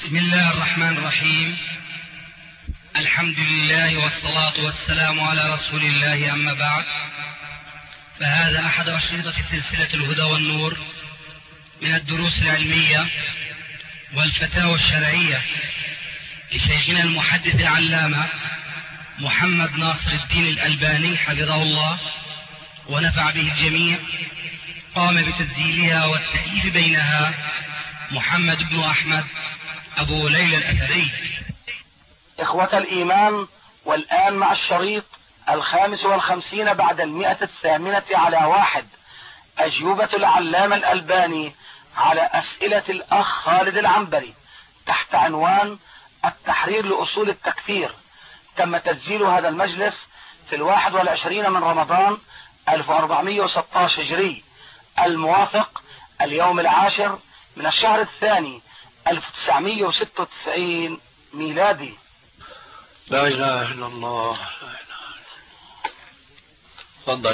بسم الله الرحمن الرحيم. الحمد لله والصلاة والسلام على رسول الله، أما بعد، فهذا أحد أشرطة سلسلة الهدى والنور من الدروس العلمية والفتاوى الشرعية لشيخنا المحدث العلامة محمد ناصر الدين الألباني حفظه الله ونفع به الجميع. قام بتسجيلها والتأليف بينها محمد بن أحمد أبو ليلى الأثري. إخوة الإيمان، والآن مع الشريط 55 بعد 108 على 1، أجوبة العلامة الألباني على أسئلة الأخ خالد العنبري تحت عنوان التحرير لأصول التكفير. تم تسجيل هذا المجلس في 21 من رمضان 1416 هجري، الموافق اليوم 10 من الشهر الثاني 1996 ميلادي. لا إله إلا الله. تفضل.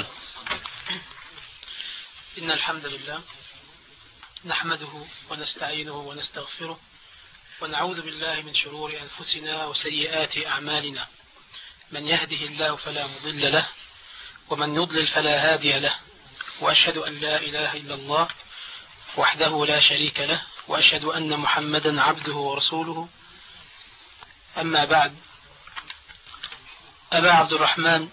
إن الحمد لله نحمده ونستعينه ونستغفره ونعوذ بالله من شرور أنفسنا وسيئات أعمالنا. من يهده الله فلا مضل له ومن يضلل فلا هادي له، وأشهد أن لا إله إلا الله وحده لا شريك له، وأشهد أن محمدا عبده ورسوله. أما بعد، أبا عبد الرحمن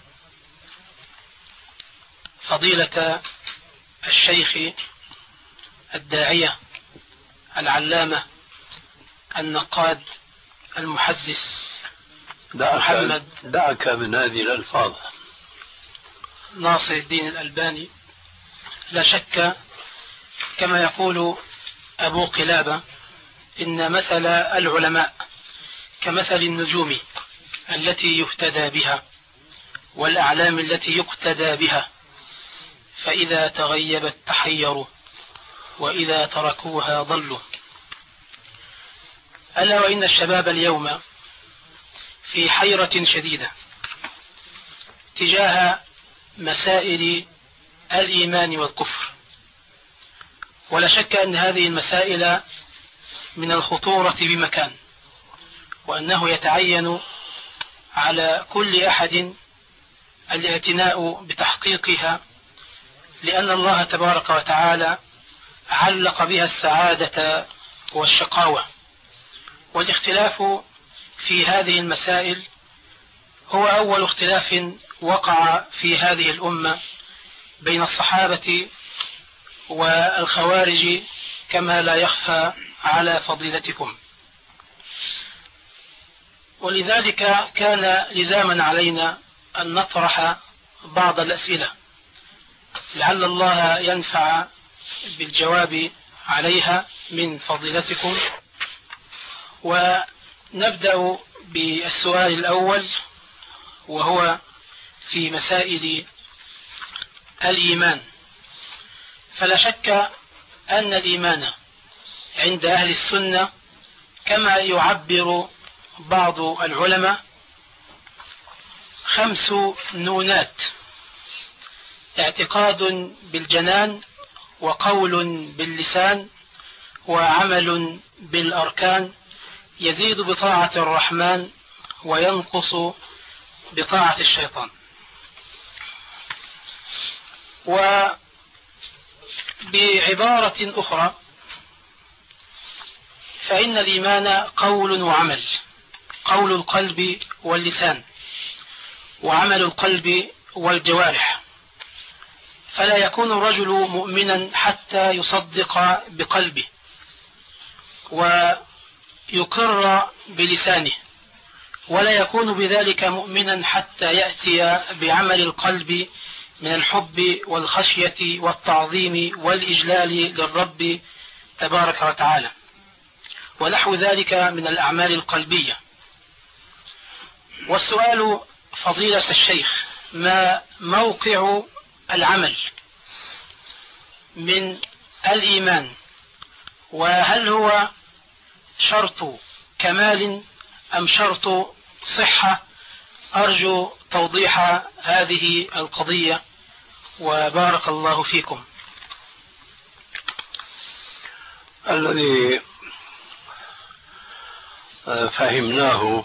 فضيلة الشيخ الداعية العلامة النقاد المحدث محمد دعك من هذه الألفاظ ناصر الدين الألباني، لا شك كما يقول أبو قلابة إن مثل العلماء كمثل النجوم التي يهتدى بها والأعلام التي يقتدى بها، فإذا تغيبت تحيروا وإذا تركوها ضلوا. ألا وإن الشباب اليوم في حيرة شديدة تجاه مسائل الإيمان والكفر، ولا شك أن هذه المسائل من الخطورة بمكان، وأنه يتعين على كل أحد الاعتناء بتحقيقها، لأن الله تبارك وتعالى علق بها السعادة والشقاوة. والاختلاف في هذه المسائل هو أول اختلاف وقع في هذه الأمة بين الصحابة والخوارج، كما لا يخفى على فضيلتكم. ولذلك كان لزاما علينا أن نطرح بعض الأسئلة لعل الله ينفع بالجواب عليها من فضيلتكم. ونبدأ بالسؤال الأول، وهو في مسائل الإيمان. فلا شك أن الإيمان عند أهل السنة كما يعبر بعض العلماء 5 نونات: اعتقاد بالجنان، وقول باللسان، وعمل بالأركان، يزيد بطاعة الرحمن وينقص بطاعة الشيطان. وبعبارة أخرى فإن الإيمان قول وعمل: قول القلب واللسان، وعمل القلب والجوارح. فلا يكون الرجل مؤمنا حتى يصدق بقلبه ويقر بلسانه، ولا يكون بذلك مؤمنا حتى يأتي بعمل القلب من الحب والخشية والتعظيم والإجلال للرب تبارك وتعالى، ونحو ذلك من الأعمال القلبية. والسؤال فضيلة الشيخ: ما موقع العمل من الإيمان؟ وهل هو شرط كمال أم شرط صحة؟ أرجو توضيح هذه القضية، وبارك الله فيكم. الذي فهمناه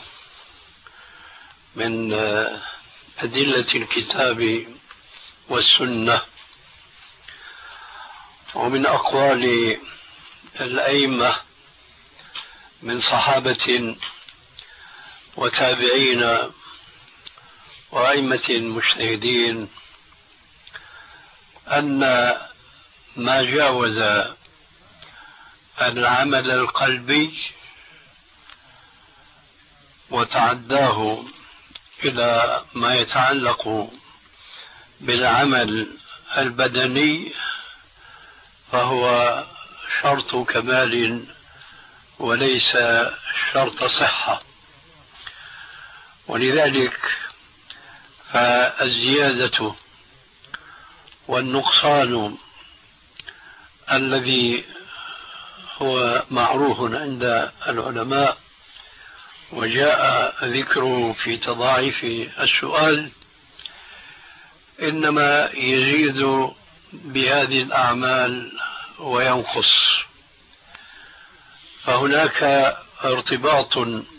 من أدلة الكتاب والسنة ومن أقوال الأئمة من صحابة وتابعين وأئمة مجتهدين أن ما جاوز العمل القلبي وتعداه إلى ما يتعلق بالعمل البدني فهو شرط كمال وليس شرط صحة. ولذلك فالزيادة والنقصان الذي هو معروف عند العلماء وجاء ذكره في تضاعف السؤال إنما يزيد بهذه الأعمال وينقص. فهناك ارتباط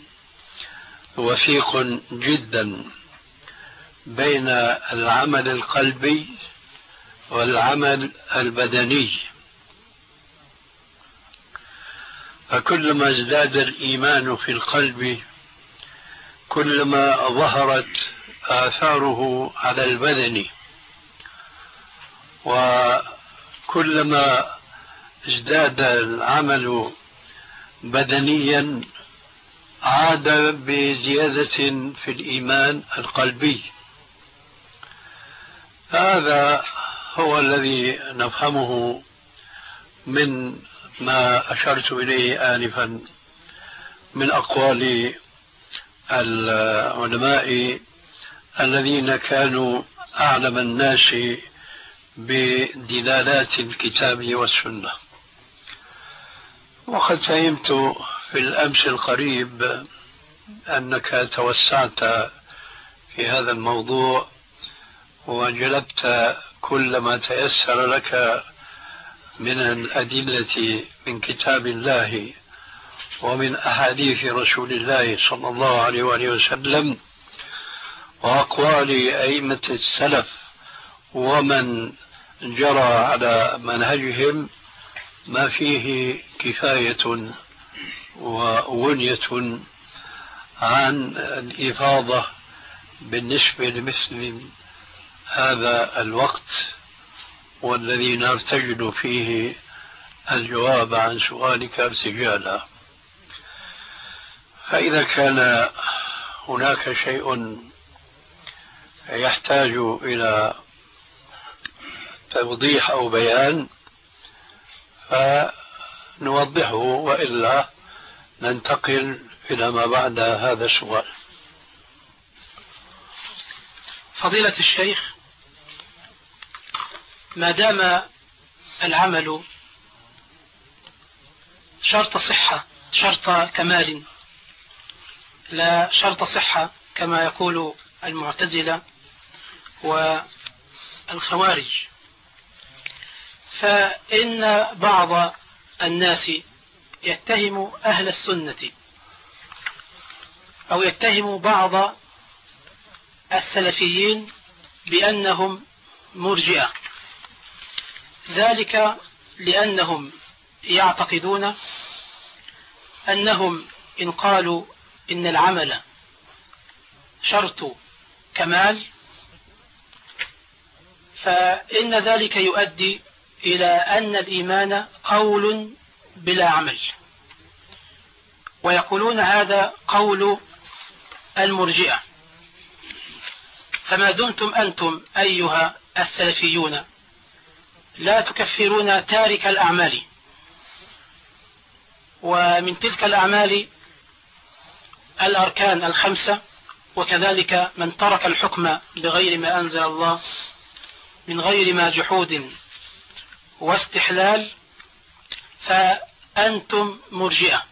وثيق جدا بين العمل القلبي والعمل البدني، فكلما ازداد الإيمان في القلب كلما ظهرت آثاره على البدن، وكلما ازداد العمل بدنيا عاد بزيادة في الإيمان القلبي. هذا هو الذي نفهمه من ما أشرت إليه آنفا من أقوال العلماء الذين كانوا أعلم الناس بدلالات الكتاب والسنة. وقد فهمت في الأمس القريب أنك توسعت في هذا الموضوع وجلبت كل ما تيسر لك من الأدلة من كتاب الله ومن أحاديث رسول الله صلى الله عليه وآله وسلم وأقوال أئمة السلف ومن جرى على منهجهم ما فيه كفاية وغنية عن الإفاضة بالنسبة لمثل هذا الوقت والذي نرتجل فيه الجواب عن سؤالك ارتجالا. فإذا كان هناك شيء يحتاج إلى توضيح أو بيان فنوضحه، وإلا ننتقل إلى ما بعد هذا السؤال. فضيلة الشيخ، ما دام العمل شرط صحة، شرط كمال لا شرط صحة كما يقول المعتزلة والخوارج، فإن بعض الناس يتهم أهل السنة أو يتهم بعض السلفيين بأنهم مرجئة، ذلك لأنهم يعتقدون أنهم إن قالوا إن العمل شرط كمال فإن ذلك يؤدي إلى أن الإيمان قول بلا عمل، ويقولون هذا قول المرجئة. فما دمتم أنتم أيها السلفيون لا تكفرون تارك الأعمال، ومن تلك الأعمال الأركان الخمسة، وكذلك من ترك الحكم بغير ما أنزل الله من غير ما جحود واستحلال، فأنتم مرجئة.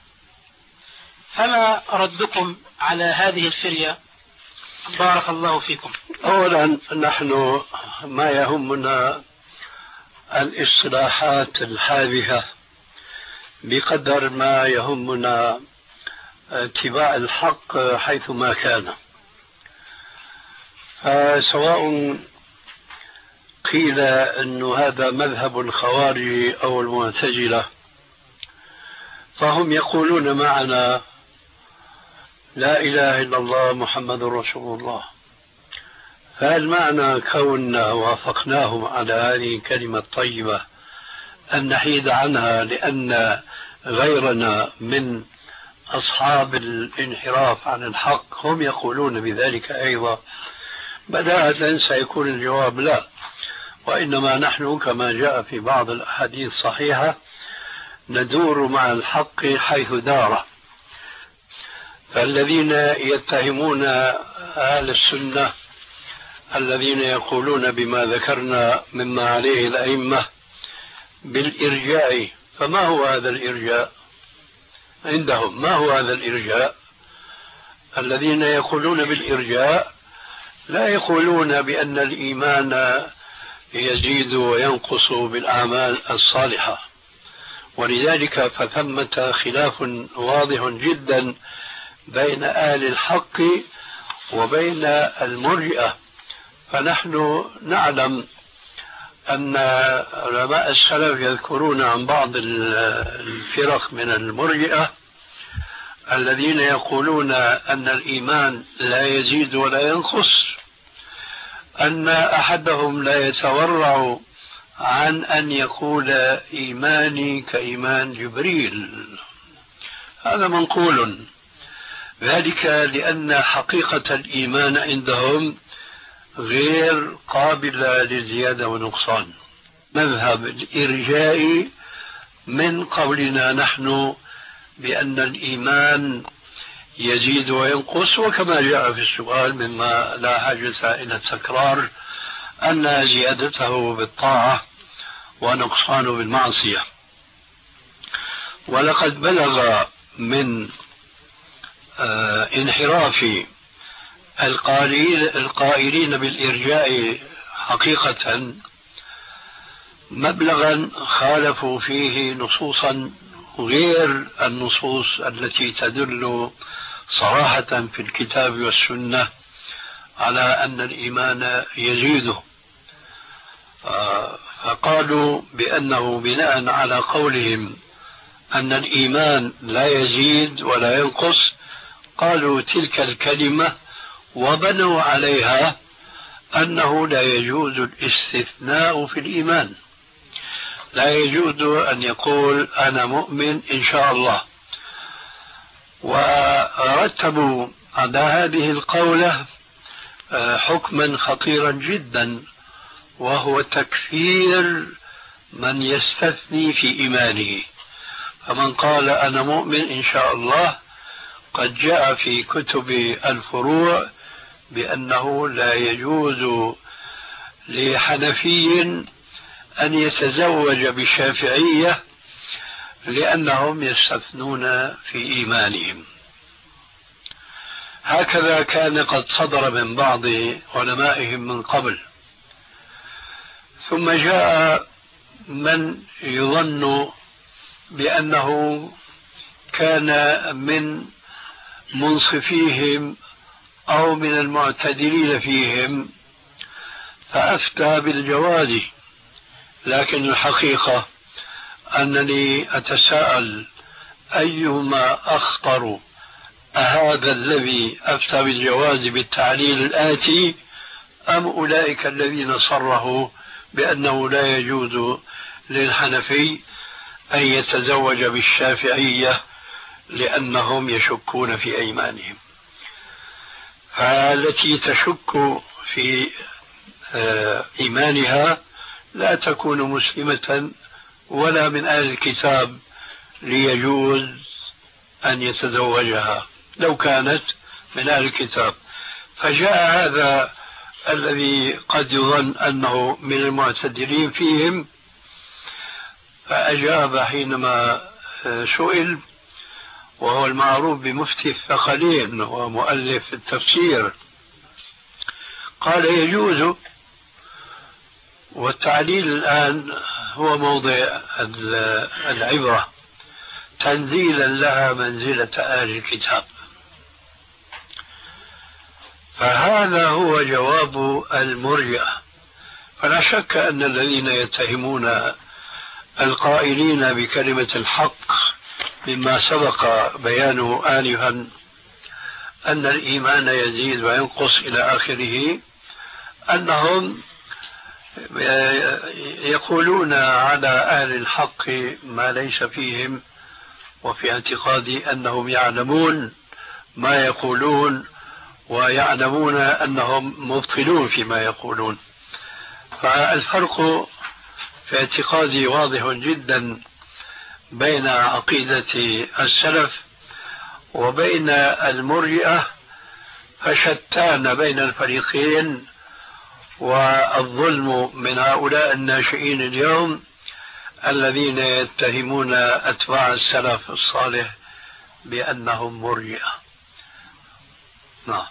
فما ردكم على هذه الفرية؟ بارك الله فيكم. أولا نحن ما يهمنا الاصطلاحات الحادثة بقدر ما يهمنا اتباع الحق حيثما كان. سواء قيل أن هذا مذهب الخوارج أو المعتزلة، فهم يقولون معنا لا إله إلا الله محمد رسول الله. فهل معنى كوننا وافقناهم على هذه الكلمة الطيبة أن نحيد عنها لأن غيرنا من أصحاب الانحراف عن الحق هم يقولون بذلك أيضا؟ بداهة سيكون الجواب لا، وإنما نحن كما جاء في بعض الأحاديث الصحيحة ندور مع الحق حيث دار. فالذين يتهمون أهل السنة الذين يقولون بما ذكرنا مما عليه الأئمة بالإرجاء، فما هو هذا الإرجاء عندهم؟ ما هو هذا الإرجاء؟ الذين يقولون بالإرجاء لا يقولون بأن الإيمان يزيد وينقص بالأعمال الصالحة، ولذلك فثمة خلاف واضح جدا بين أهل الحق وبين المرجئة. فنحن نعلم أن علماء السلف يذكرون عن بعض الفرق من المرجئة الذين يقولون أن الإيمان لا يزيد ولا ينقص، أن أحدهم لا يتورع عن أن يقول إيماني كإيمان جبريل. هذا منقول، ذلك لأن حقيقة الإيمان عندهم غير قابلة للزيادة ونقصان. مذهب الإرجاء من قولنا نحن بأن الإيمان يزيد وينقص، وكما جاء في السؤال مما لا حاجة إلى التكرار أن زيادته بالطاعة ونقصانه بالمعصية. ولقد بلغ من انحراف القائلين بالإرجاء حقيقة مبلغا خالفوا فيه نصوصا غير النصوص التي تدل صراحة في الكتاب والسنة على أن الإيمان يزيد. فقالوا بأنه بناء على قولهم أن الإيمان لا يزيد ولا ينقص، قالوا تلك الكلمة وبنوا عليها أنه لا يجوز الاستثناء في الإيمان، لا يجوز أن يقول أنا مؤمن إن شاء الله. ورتبوا على هذه القولة حكما خطيرا جدا، وهو تكفير من يستثني في إيمانه. فمن قال أنا مؤمن إن شاء الله قد جاء في كتب الفروع بأنه لا يجوز لحنفي أن يتزوج بشافعية لأنهم يستثنون في إيمانهم. هكذا كان قد صدر من بعض علمائهم من قبل. ثم جاء من يظن بأنه كان من منصفيهم أو من المعتدلين فيهم فأفتى بالجواز، لكن الحقيقة أنني أتساءل أيهما أخطر، أهذا الذي أفتى بالجواز بالتعليل الآتي أم أولئك الذين صرحوا بأنه لا يجوز للحنفي أن يتزوج بالشافعية لأنهم يشكون في أيمانهم؟ فالتي تشك في إيمانها لا تكون مسلمة ولا من أهل الكتاب ليجوز أن يتزوجها لو كانت من أهل الكتاب. فجاء هذا الذي قد يظن أنه من المعتدلين فيهم فأجاب حينما سئل، وهو المعروف بمفتي الثقلين ومؤلف التفسير، قال يجوز. والتعليل الآن هو موضع العبرة. تنزيلا لها منزلة أهل الكتاب. فهذا هو جواب المرجئة. فلا شك أن الذين يتهمون القائلين بكلمة الحق مما سبق بيانه آنفا أن الإيمان يزيد وينقص إلى آخره، أنهم يقولون على أهل الحق ما ليس فيهم، وفي اعتقادي أنهم يعلمون ما يقولون ويعلمون أنهم مبطلون فيما يقولون. فالفرق في اعتقادي واضح جدا بين عقيدة السلف وبين المرجئة، فشتان بين الفريقين. والظلم من هؤلاء الناشئين اليوم الذين يتهمون أتباع السلف الصالح بأنهم مرجئة. نعم.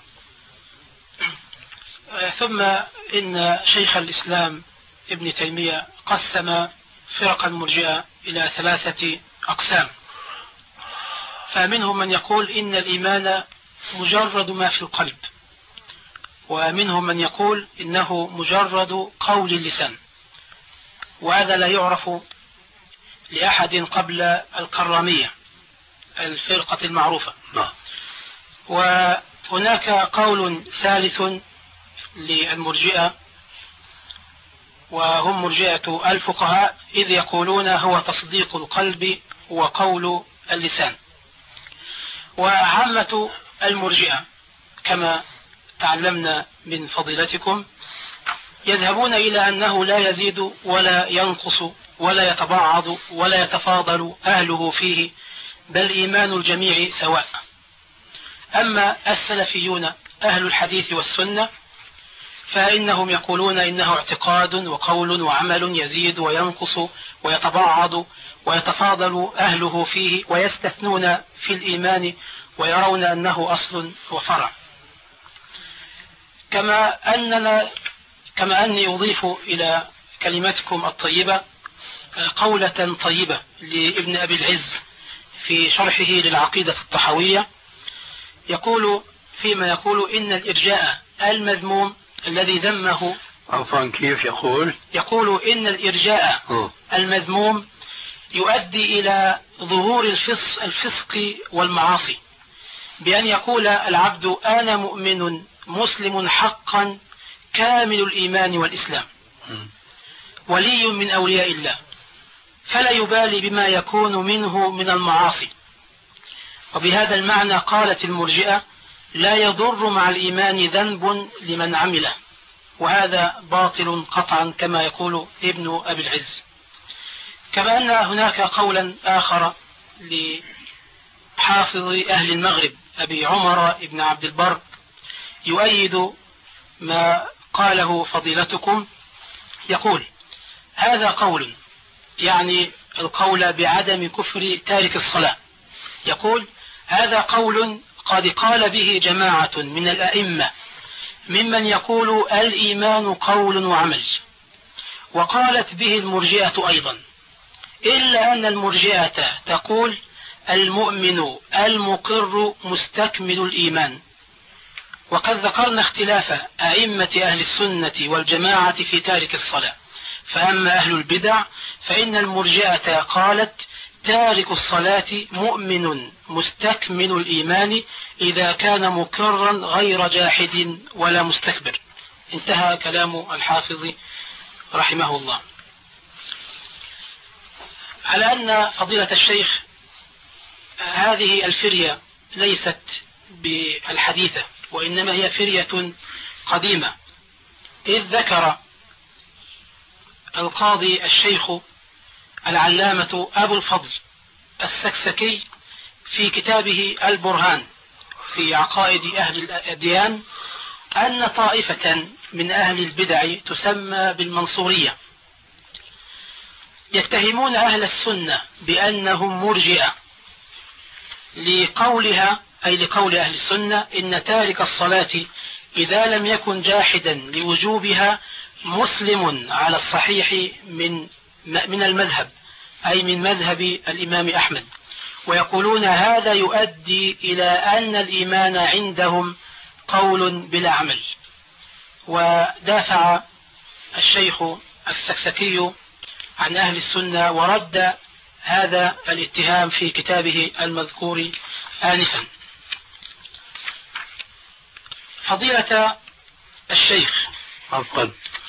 ثم إن شيخ الإسلام ابن تيمية قسم فرق المرجئة إلى 3 أقسام. فمنهم من يقول إن الإيمان مجرد ما في القلب، ومنهم من يقول إنه مجرد قول اللسان، وهذا لا يعرف لأحد قبل الكرامية الفرقة المعروفة. وهناك قول ثالث للمرجئة، وهم مرجئة الفقهاء، إذ يقولون هو تصديق القلب وقول اللسان. وعامة المرجئة كما تعلمنا من فضيلتكم يذهبون إلى أنه لا يزيد ولا ينقص ولا يتبعض ولا يتفاضل أهله فيه، بل إيمان الجميع سواء. أما السلفيون أهل الحديث والسنة فإنهم يقولون إنه اعتقاد وقول وعمل يزيد وينقص ويتبعض ويتفاضل أهله فيه، ويستثنون في الإيمان ويرون أنه أصل وفرع. كما أني أضيف إلى كلمتكم الطيبة قولة طيبة لابن أبي العز في شرحه للعقيدة الطحوية، يقول فيما يقول إن الإرجاء المذموم الذي ذمه. عفوا، كيف يقول؟ يقول إن الإرجاء المذموم يؤدي إلى ظهور الفسق والمعاصي، بأن يقول العبد أنا مؤمن مسلم حقا كامل الإيمان والإسلام ولي من أولياء الله، فلا يبالي بما يكون منه من المعاصي. وبهذا المعنى قالت المرجئة لا يضر مع الإيمان ذنب لمن عمله، وهذا باطل قطعا كما يقول ابن أبي العز. كما أن هناك قولا آخر لحافظ أهل المغرب أبي عمر ابن عبد البر يؤيد ما قاله فضيلتكم، يقول هذا قول، يعني القول بعدم كفر تارك الصلاة، يقول هذا قول قد قال به جماعة من الأئمة ممن يقول الإيمان قول وعمل، وقالت به المرجئة أيضا، إلا أن المرجئة تقول المؤمن المقر مستكمل الإيمان. وقد ذكرنا اختلاف أئمة أهل السنة والجماعة في تارك الصلاة، فأما أهل البدع فإن المرجئة قالت تارك الصلاة مؤمن مستكمل الإيمان إذا كان مكرا غير جاحد ولا مستكبر. انتهى كلام الحافظ رحمه الله. على أن فضيلة الشيخ هذه الفرية ليست بالحديثة، وإنما هي فرية قديمة، إذ ذكر القاضي الشيخ العلامة أبو الفضل السكسكي في كتابه البرهان في عقائد أهل الأديان أن طائفة من أهل البدع تسمى بالمنصورية يتهمون أهل السنة بأنهم مرجئة لقولها، أي لقول أهل السنة إن تارك الصلاة إذا لم يكن جاحدا لوجوبها مسلم على الصحيح من المذهب، أي من مذهب الإمام أحمد، ويقولون هذا يؤدي إلى أن الإيمان عندهم قول بلا عمل. ودافع الشيخ السكسكي عن أهل السنة ورد هذا الاتهام في كتابه المذكور آنفا. فضيلة الشيخ، عفوا،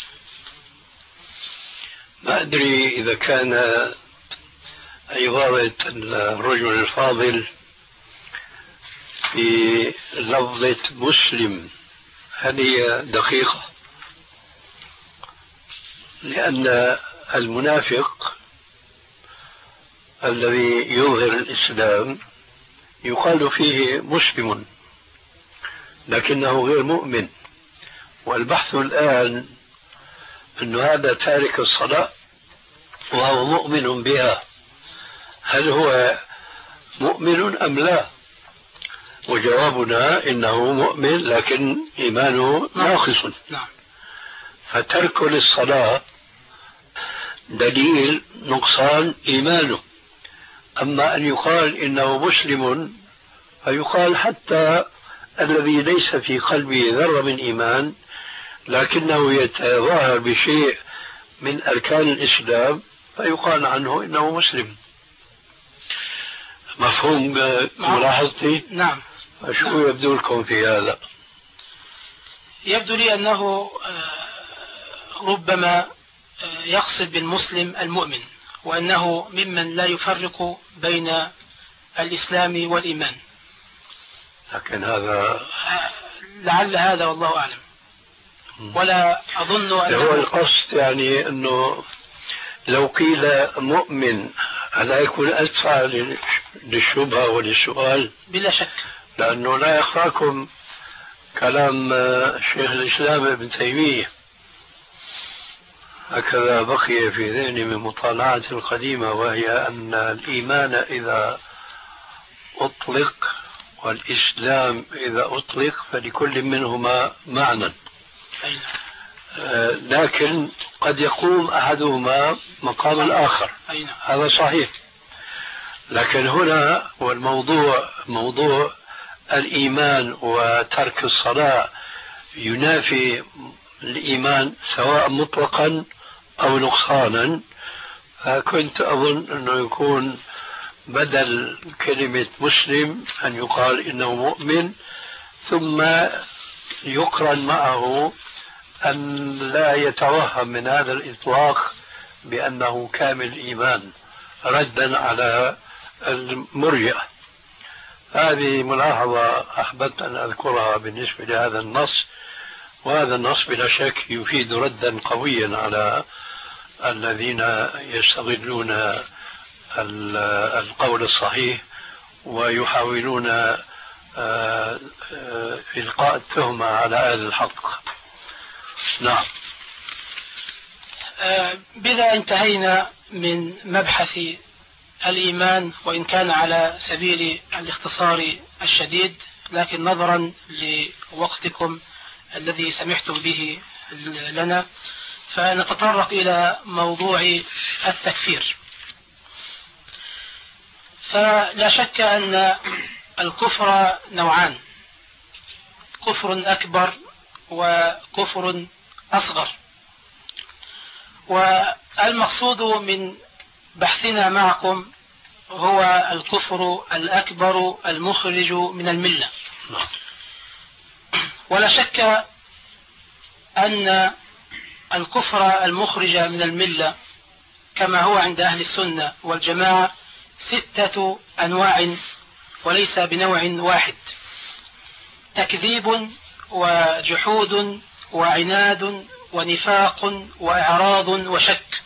ما أدري إذا كان عبارة الرجل الفاضل في لفظة مسلم هذه دقيقة، لأن المنافق الذي يظهر الإسلام يقال فيه مسلم لكنه غير مؤمن. والبحث الآن أن هذا تارك الصلاة وهو مؤمن بها، هل هو مؤمن أم لا؟ وجوابنا إنه مؤمن لكن إيمانه ناقص. فترك للصلاة دليل نقصان إيمانه. أما أن يقال إنه مسلم فيقال حتى الذي ليس في قلبه ذرة من إيمان لكنه يتظاهر بشيء من أركان الإسلام فيقال عنه إنه مسلم. مفهوم ملاحظتي؟ نعم. شو يبدو لكم في هذا؟ يبدو لي أنه ربما يقصد بالمسلم المؤمن، وأنه ممن لا يفرق بين الإسلام والإيمان. لكن هذا لعل هذا والله أعلم، ولا أظن أنه هو القصد، يعني أنه لو قيل مؤمن ألا يكون أدفع للشبهة وللسؤال؟ بلا شك، لأنه لا يخفاكم كلام شيخ الإسلام ابن تيمية، هكذا بقي في ذهني من مطالعة القديمة، وهي أن الإيمان إذا أطلق والإسلام إذا أطلق فلكل منهما معنى، لكن قد يقوم أحدهما مقام الآخر، هذا صحيح. لكن هنا والموضوع موضوع الإيمان وترك الصلاة ينافي الإيمان سواء مطلقا أو نقصانا، فكنت أظن أنه يكون بدل كلمة مسلم أن يقال إنه مؤمن، ثم يقرن معه أن لا يتوهم من هذا الإطلاق بأنه كامل الإيمان ردا على المرجئة. هذه ملاحظة أحببت أن أذكرها بالنسبة لهذا النص، وهذا النص بلا شك يفيد ردا قويا على الذين يستغلون القول الصحيح ويحاولون إلقاء التهمة على أهل الحق. نعم. بذا انتهينا من مبحث الإيمان، وإن كان على سبيل الاختصار الشديد، لكن نظرا لوقتكم الذي سمحتم به لنا فنتطرق إلى موضوع التكفير. فلا شك أن الكفر نوعان، كفر أكبر وكفر أصغر، والمقصود من بحثنا معكم هو الكفر الأكبر المخرج من الملة. ولا شك أن الكفر المخرج من الملة كما هو عند أهل السنة والجماعة 6 أنواع وليس بنوع واحد: تكذيب وجحود وعناد ونفاق وإعراض وشك.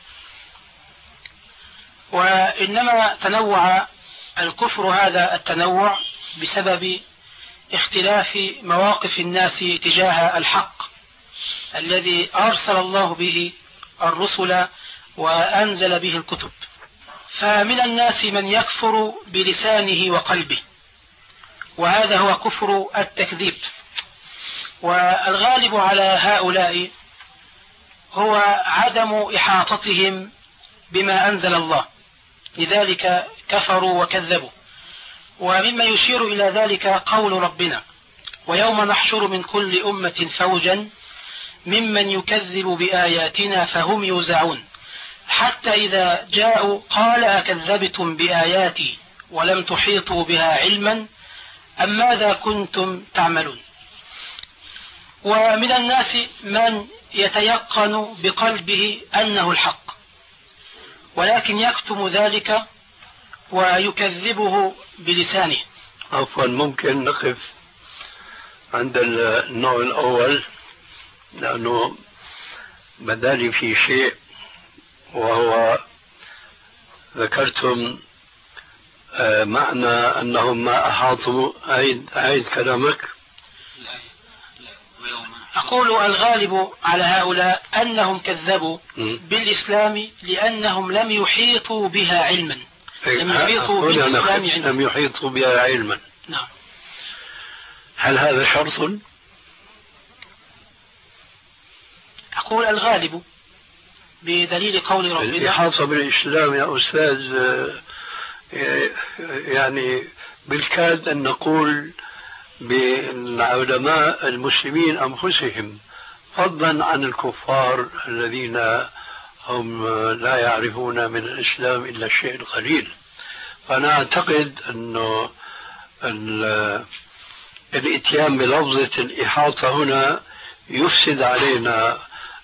وإنما تنوع الكفر هذا التنوع بسبب اختلاف مواقف الناس تجاه الحق الذي أرسل الله به الرسل وأنزل به الكتب. فمن الناس من يكفر بلسانه وقلبه، وهذا هو كفر التكذيب. والغالب على هؤلاء هو عدم إحاطتهم بما أنزل الله، لذلك كفروا وكذبوا. ومما يشير إلى ذلك قول ربنا: ويوم نحشر من كل أمة فوجا ممن يكذب بآياتنا فهم يوزعون حتى إذا جاءوا قال أكذبتم بآياتي ولم تحيطوا بها علما أم ماذا كنتم تعملون. ومن الناس من يتيقن بقلبه أنه الحق ولكن يكتم ذلك ويكذبه بلسانه. عفوا، ممكن نقف عند النوع الأول، لأنه بدالي في شيء، وهو ذكرتم معنى أنهم ما أحاطوا. أعيد كلامك. أقول الغالب على هؤلاء أنهم كذبوا بالإسلام لأنهم لم يحيطوا بها علما. لم يحيطوا بها علما. نعم. هل هذا شرط؟ أقول الغالب بدليل قول ربنا. الإحاطة بالإسلام يا أستاذ يعني بالكاد أن نقول بالعلماء المسلمين أنفسهم، فضلا عن الكفار الذين هم لا يعرفون من الإسلام إلا الشيء القليل. فأنا أعتقد أنه الإتيان بلفظة الإحاطة هنا يفسد علينا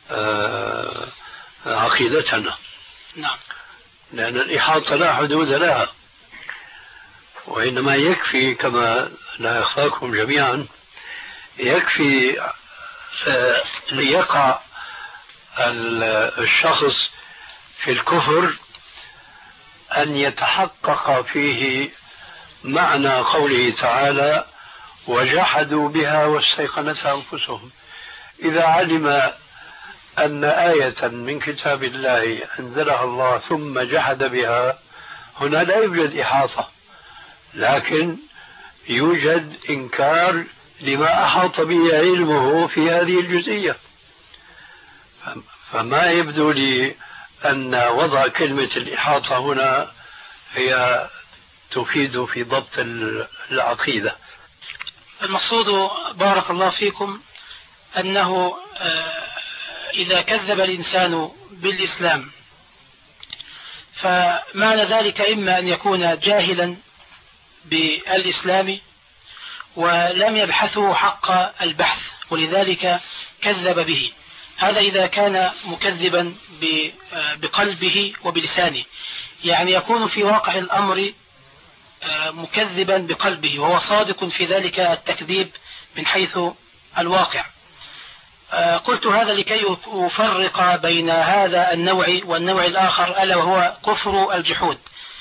عقيدتنا. نعم. لأن الإحاطة لا حدود لها، وإنما يكفي كما لا يخفاكم جميعا، يكفي ليقع الشخص في الكفر أن يتحقق فيه معنى قوله تعالى: وجحدوا بها واستيقنتها أنفسهم. إذا علم أن آية من كتاب الله أنزلها الله ثم جحد بها، هنا لا يوجد إحاطة، لكن يوجد إنكار لما أحاط به علمه في هذه الجزئية. فما يبدو لي أن وضع كلمة الإحاطة هنا هي تفيد في ضبط العقيدة. المقصود بارك الله فيكم أنه إذا كذب الإنسان بالإسلام فمعنى ذلك إما أن يكون جاهلا بالإسلام ولم يبحثه حق البحث ولذلك كذب به. هذا إذا كان مكذبا بقلبه وبلسانه، يعني يكون في واقع الأمر مكذبا بقلبه وهو صادق في ذلك التكذيب من حيث الواقع. قلت هذا لكي أفرق بين هذا النوع والنوع الآخر، ألا وهو كفر الجحود.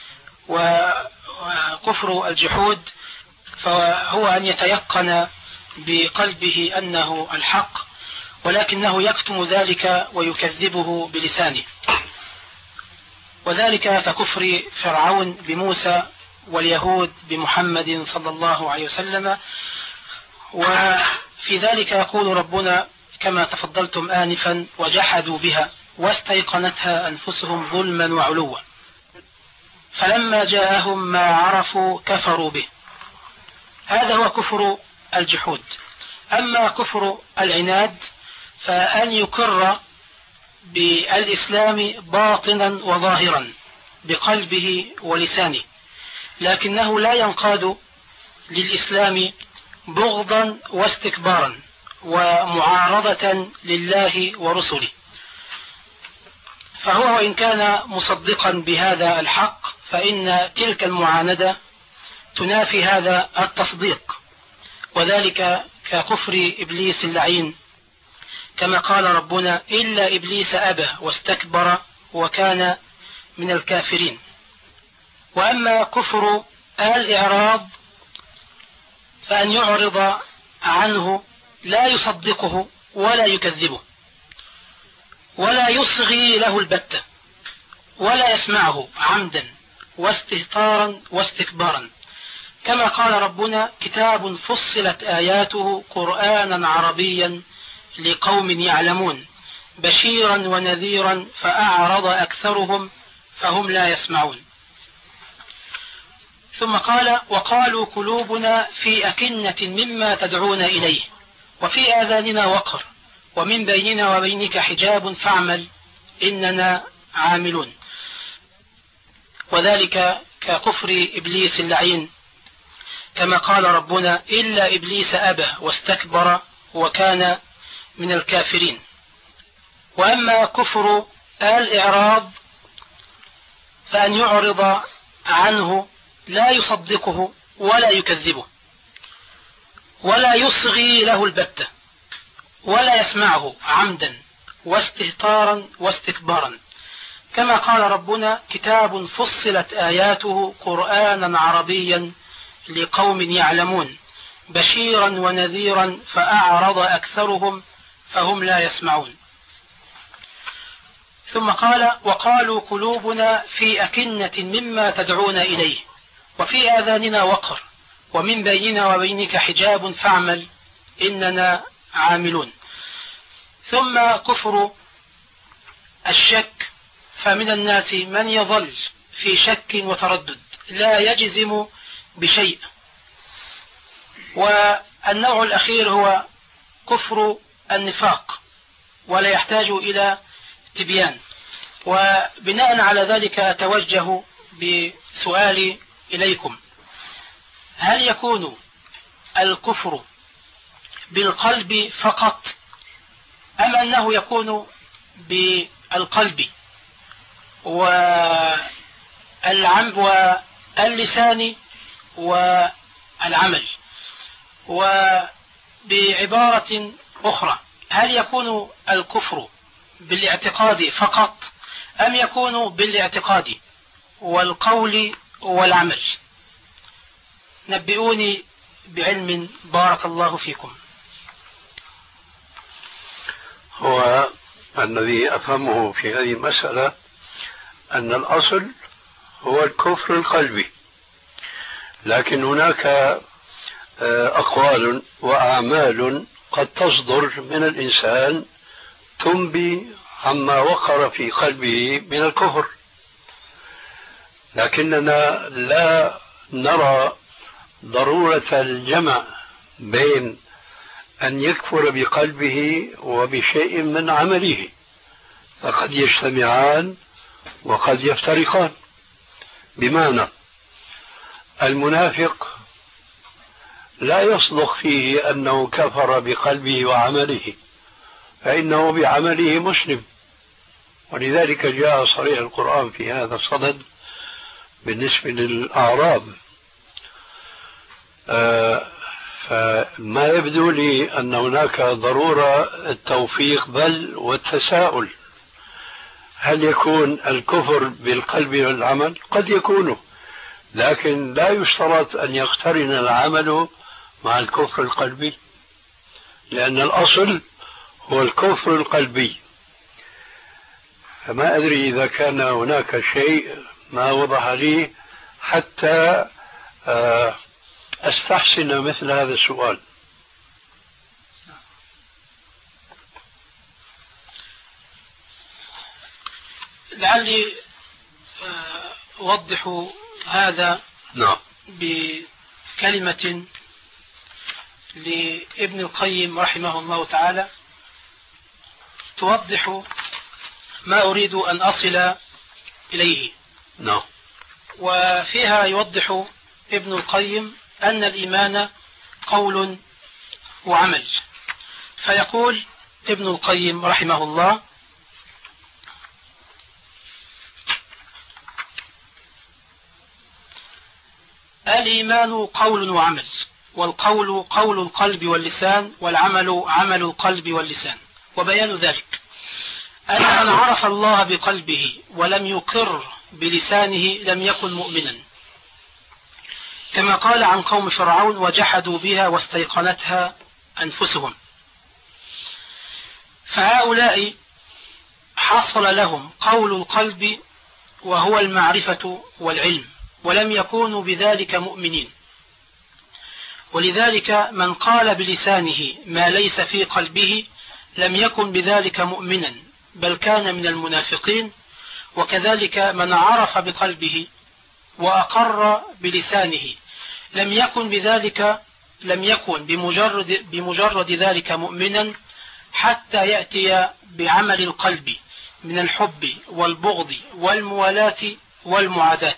وكفر الجحود فهو أن يتيقن بقلبه أنه الحق ولكنه يكتم ذلك ويكذبه بلسانه، وذلك ككفر فرعون بموسى واليهود بمحمد صلى الله عليه وسلم. وفي ذلك يقول ربنا كما تفضلتم آنفا: وجحدوا بها واستيقنتها أنفسهم ظلما وعلوا فلما جاءهم ما عرفوا كفروا به. هذا هو كفر الجحود. أما كفر العناد فأن يكر بالإسلام باطنا وظاهرا بقلبه ولسانه، لكنه لا ينقاد للإسلام بغضا واستكبارا ومعارضة لله ورسله. فهو وإن كان مصدقا بهذا الحق فإن تلك المعاندة تنافي هذا التصديق، وذلك ككفر إبليس اللعين كما قال ربنا: إلا إبليس أبى واستكبر وكان من الكافرين. وأما كفر الإعراض فأن يعرض عنه لا يصدقه ولا يكذبه ولا يصغي له البتة ولا يسمعه عمدا واستهتارا واستكبارا، كما قال ربنا: كتاب فصلت آياته قرآنا عربيا لقوم يعلمون بشيرا ونذيرا فأعرض أكثرهم فهم لا يسمعون. ثم قال: وقالوا قلوبنا في أكنة مما تدعون إليه وفي آذاننا وقر ومن بيننا وبينك حجاب فاعمل إننا عاملون. وذلك ككفر إبليس اللعين، كما قال ربنا: إلا إبليس أبى واستكبر وكان من الكافرين. وأما كفر الإعراض فأن يعرض عنه لا يصدقه ولا يكذبه ولا يصغي له البتة ولا يسمعه عمدا واستهتارا واستكبارا، كما قال ربنا: كتاب فصلت آياته قرآنا عربيا لقوم يعلمون بشيرا ونذيرا فأعرض أكثرهم فهم لا يسمعون. ثم قال: وقالوا قلوبنا في أكنة مما تدعون إليه وفي آذاننا وقر ومن بيننا وبينك حجاب فاعمل إننا عاملون. ثم كفر الشك، فمن الناس من يظل في شك وتردد لا يجزم بشيء. والنوع الأخير هو كفر النفاق ولا يحتاج إلى تبيان. وبناء على ذلك أتوجه بسؤالي إليكم: هل يكون الكفر بالقلب فقط أم أنه يكون بالقلب واللسان والعمل؟ وبعبارة أخرى، هل يكون الكفر بالاعتقاد فقط أم يكون بالاعتقاد والقول والعمل؟ نبئوني بعلم بارك الله فيكم. هو الذي أفهمه في هذه المسألة أن الأصل هو الكفر القلبي، لكن هناك أقوال وأعمال قد تصدر من الإنسان تنبي عما وقر في قلبه من الكفر، لكننا لا نرى ضرورة الجمع بين أن يكفر بقلبه وبشيء من عمله، فقد يجتمعان وقد يفترقان. بمعنى المنافق لا يصدق فيه أنه كفر بقلبه وعمله، فإنه بعمله مسلم، ولذلك جاء صريح القرآن في هذا الصدد بالنسبة للأعراب. فما يبدو لي أن هناك ضرورة التوفيق بل والتساؤل: هل يكون الكفر بالقلب والعمل؟ قد يكون، لكن لا يشترط أن يقترن العمل مع الكفر القلبي، لأن الأصل هو الكفر القلبي. فما أدري إذا كان هناك شيء ما وضح لي حتى أستحسن مثل هذا السؤال. لعلي أوضح هذا بكلمة لابن القيم رحمه الله تعالى توضح ما أريد أن أصل إليه. وفيها يوضح ابن القيم أن الإيمان قول وعمل، فيقول ابن القيم رحمه الله: الإيمان قول وعمل، والقول قول القلب واللسان، والعمل عمل القلب واللسان. وبيان ذلك أن من عرف الله بقلبه ولم يقر بلسانه لم يكن مؤمنا، كما قال عن قوم فرعون: وجحدوا بها واستيقنتها أنفسهم. فهؤلاء حصل لهم قول القلب وهو المعرفة والعلم، ولم يكونوا بذلك مؤمنين. ولذلك من قال بلسانه ما ليس في قلبه لم يكن بذلك مؤمنا، بل كان من المنافقين. وكذلك من عرف بقلبه وأقر بلسانه لم يكن بمجرد ذلك مؤمنا حتى يأتي بعمل القلب من الحب والبغض والموالاة والمعاداة،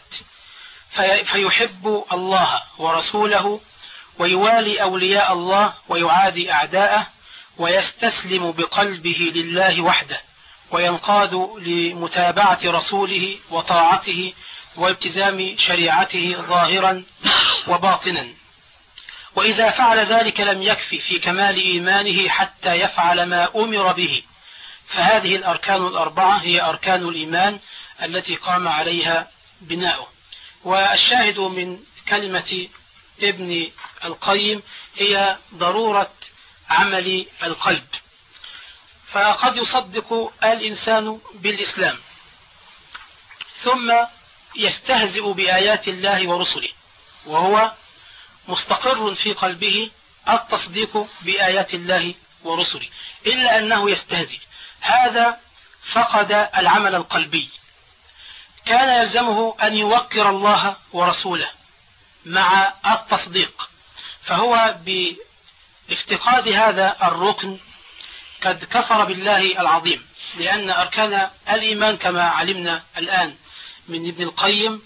فيحب الله ورسوله ويوالي أولياء الله ويعادي أعداءه، ويستسلم بقلبه لله وحده، وينقاد لمتابعة رسوله وطاعته والتزام شريعته ظاهرا وباطنا. وإذا فعل ذلك لم يكفي في كمال إيمانه حتى يفعل ما أمر به. فهذه الأركان الأربعة هي أركان الإيمان التي قام عليها بناؤه. والشاهد من كلمة ابن القيم هي ضرورة عمل القلب. فقد يصدق الإنسان بالإسلام ثم يستهزئ بآيات الله ورسله، وهو مستقر في قلبه التصديق بآيات الله ورسله، إلا أنه يستهزئ. هذا فقد العمل القلبي. كان يلزمه أن يوقر الله ورسوله مع التصديق، فهو بافتقاد هذا الركن قد كفر بالله العظيم، لأن أركان الإيمان كما علمنا الآن من ابن القيم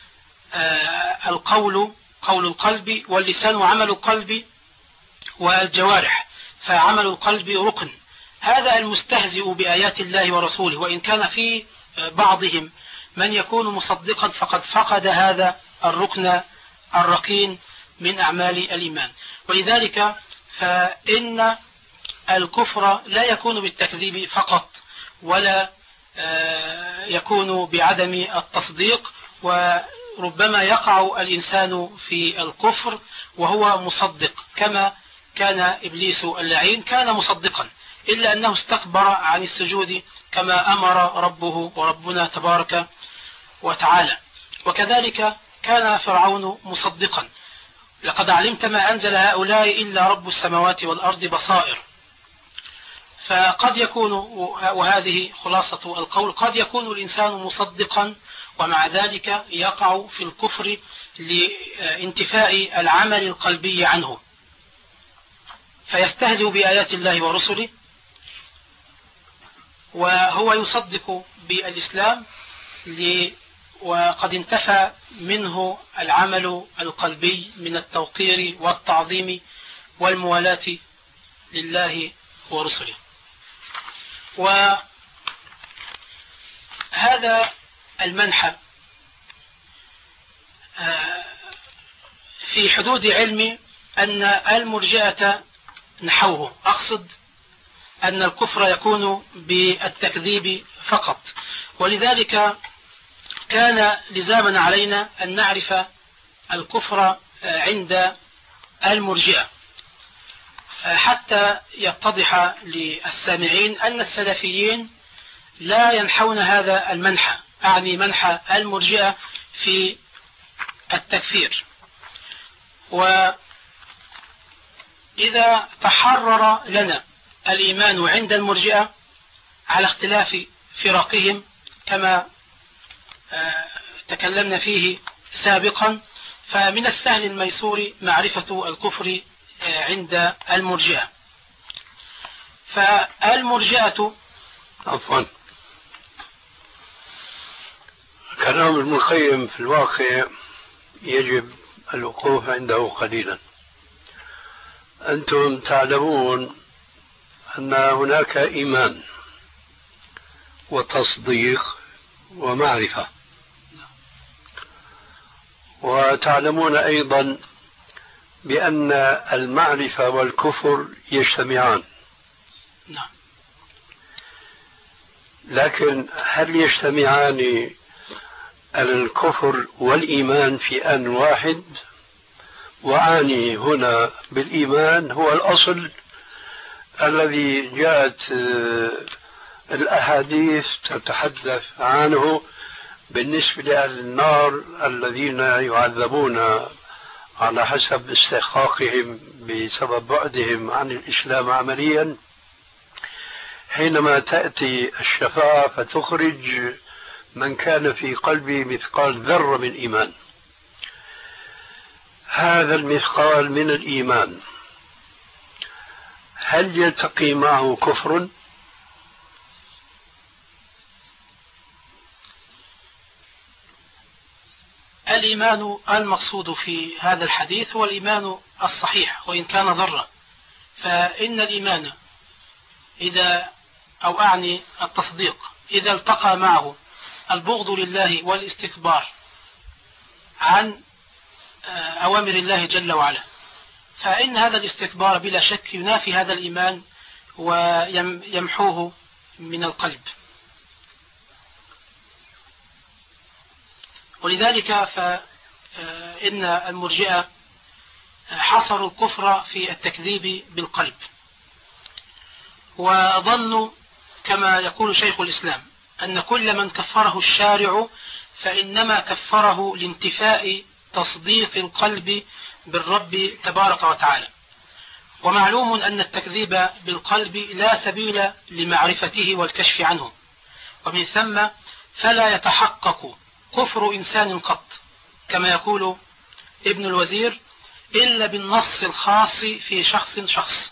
القول قول القلب، واللسان عمل القلب، والجوارح، فعمل القلب ركن. هذا المستهزئ بآيات الله ورسوله، وإن كان في بعضهم من يكون مصدقا فقد فقد هذا الركن الركين من أعمال الإيمان. ولذلك فإن الكفر لا يكون بالتكذيب فقط، ولا يكون بعدم التصديق، وربما يقع الإنسان في الكفر وهو مصدق، كما كان إبليس اللعين كان مصدقا، إلا أنه استكبر عن السجود كما أمر ربه وربنا تبارك وتعالى. وكذلك كان فرعون مصدقا: لقد علمت ما أنزل هؤلاء إلا رب السماوات والأرض بصائر. فقد يكون، وهذه خلاصة القول، قد يكون الإنسان مصدقا ومع ذلك يقع في الكفر لانتفاء العمل القلبي عنه، فيستهزئ بآيات الله ورسله، وهو يصدق بالإسلام وقد انتفى منه العمل القلبي من التوقير والتعظيم والموالاة لله ورسله. وهذا المنحى في حدود علمي أن المرجئة نحوه، أقصد أن الكفر يكون بالتكذيب فقط، ولذلك كان لزاما علينا أن نعرف الكفر عند المرجئة حتى يتضح للسامعين أن السلفيين لا ينحون هذا المنحى، أعني منحى المرجئة في التكفير. وإذا تحرر لنا الإيمان عند المرجئة على اختلاف فرقهم كما تكلمنا فيه سابقا، فمن السهل الميسور معرفة الكفر عند المرجئة. فالمرجئة عفوا، كلام ابن القيم في الواقع يجب الوقوف عنده قليلا. أنتم تعلمون أن هناك إيمان وتصديق ومعرفة، وتعلمون أيضا بأن المعرفة والكفر يجتمعان. لكن هل يجتمعان الكفر والإيمان في آن واحد؟ وأعني هنا بالإيمان هو الأصل الذي جاءت الأحاديث تتحدث عنه بالنسبة لأهل النار الذين يعذبون على حسب استحقاقهم بسبب بعدهم عن الإسلام عمليا، حينما تأتي الشفاعة فتخرج من كان في قلبه مثقال ذرة من إيمان. هذا المثقال من الإيمان هل يلتقي معه كفر؟ الإيمان المقصود في هذا الحديث هو الإيمان الصحيح وإن كان ضرا، فإن الإيمان أو أعني التصديق إذا التقى معه البغض لله والاستكبار عن أوامر الله جل وعلا، فإن هذا الاستكبار بلا شك ينافي هذا الإيمان ويمحوه من القلب. ولذلك فإن المرجئة حصروا الكفر في التكذيب بالقلب، وظنوا كما يقول شيخ الإسلام أن كل من كفره الشارع فإنما كفره لانتفاء تصديق القلب بالرب تبارك وتعالى. ومعلوم أن التكذيب بالقلب لا سبيل لمعرفته والكشف عنه، ومن ثم فلا يتحقق كفر إنسان قط كما يقول ابن الوزير إلا بالنص الخاص في شخص.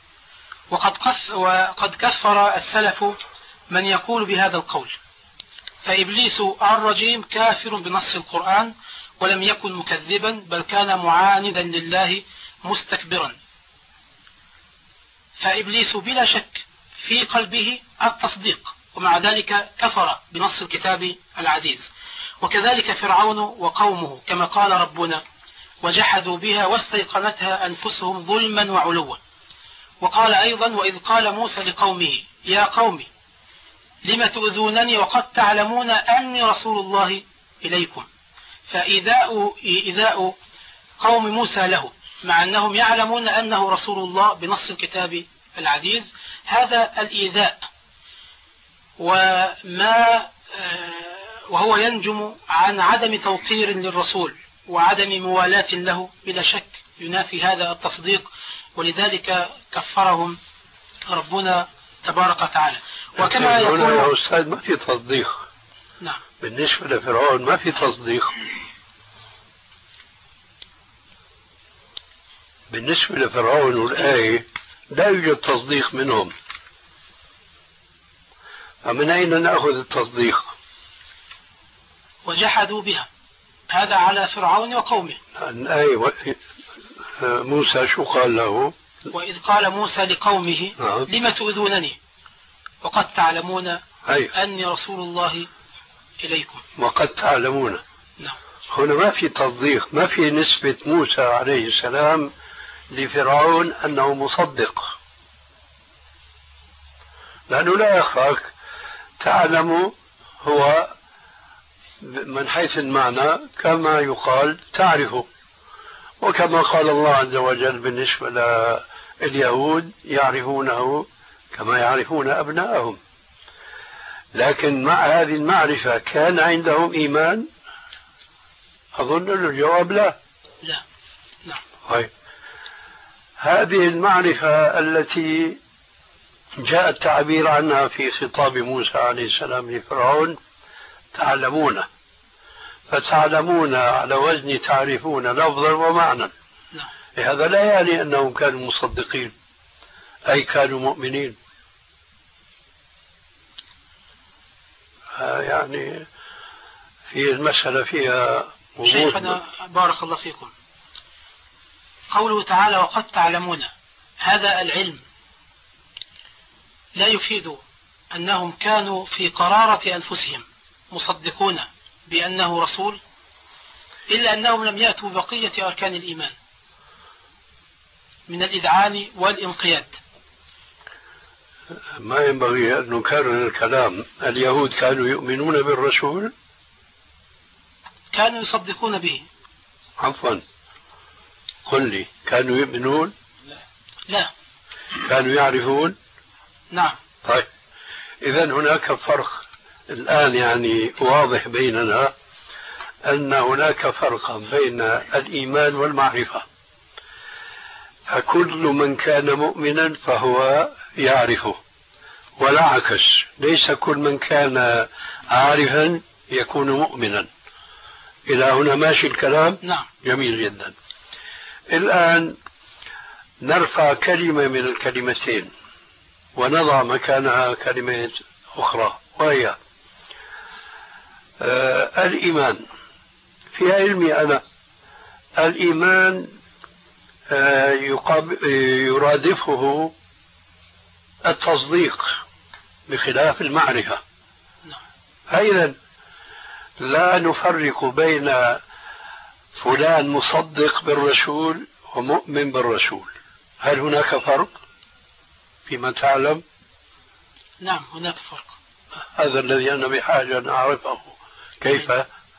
وقد كفر السلف من يقول بهذا القول، فإبليس الرجيم كافر بنص القرآن ولم يكن مكذبا بل كان معاندا لله مستكبرا، فإبليس بلا شك في قلبه التصديق ومع ذلك كفر بنص الكتاب العزيز. وكذلك فرعون وقومه كما قال ربنا وجحدوا بها واستيقنتها أنفسهم ظلما وعلوا. وقال أيضا وإذ قال موسى لقومه يا قوم لم تؤذونني وقد تعلمون أني رسول الله إليكم، فإيذاء قوم موسى له مع أنهم يعلمون أنه رسول الله بنص الكتاب العزيز هذا الإيذاء، وهو ينجم عن عدم توقير للرسول وعدم موالاة له بلا شك ينافي هذا التصديق، ولذلك كفرهم ربنا تبارك وتعالى. وكما يقول يا أستاذ ما في تصديق. نعم. بالنسبة لفرعون ما في تصديق. بالنسبة لفرعون والآية لا يوجد تصديق منهم، فمن أين نأخذ التصديق؟ وجحدوا بها هذا على فرعون وقومه. الآية موسى شو قال له؟ وإذ قال موسى لقومه لم تؤذونني وقد تعلمون أني رسول الله إليكم. وقد تعلمون. نعم. هنا ما في تصديق، ما في نسبة موسى عليه السلام لفرعون أنه مصدق، لأنه لا يخفاك تعلم هو من حيث المعنى كما يقال تعرفه، وكما قال الله عز وجل بالنسبة لليهود يعرفونه كما يعرفون أبناءهم. لكن مع هذه المعرفة كان عندهم إيمان؟ أظن الجواب لا. لا. نعم. طيب هذه المعرفة التي جاء التعبير عنها في خطاب موسى عليه السلام لفرعون تعلمون، فتعلمون على وزن تعرفون لفظا ومعنى. نعم. هذا لا يعني أنهم كانوا مصدقين أي كانوا مؤمنين. يعني في المسألة فيها شيخنا بارك الله فيكم، قوله تعالى وقد تعلمون، هذا العلم لا يفيد أنهم كانوا في قرارة أنفسهم مصدقون بأنه رسول، إلا أنهم لم يأتوا بقية أركان الإيمان من الإذعان والإنقياد. ما ينبغي أن نكرر الكلام. اليهود كانوا يؤمنون بالرسول؟ كانوا يصدقون به. عفوا قل لي، كانوا يؤمنون؟ لا. كانوا يعرفون؟ نعم. طيب إذن هناك فرق الآن يعني واضح بيننا أن هناك فرقا بين الإيمان والمعرفة، فكل من كان مؤمنا فهو يعرفه، ولا عكس، ليس كل من كان عارفا يكون مؤمنا. إلى هنا ماشي الكلام؟ نعم. جميل جدا. الآن نرفع كلمة من الكلمتين ونضع مكانها كلمة أخرى، وهي الإيمان. في علمي أنا الإيمان يرادفه التصديق بخلاف المعرفة. أيضا لا نفرق بين فلان مصدق بالرسول ومؤمن بالرسول. هل هناك فرق فيما تعلم؟ نعم هناك فرق. هذا الذي أنا بحاجة أن أعرفه. كيف؟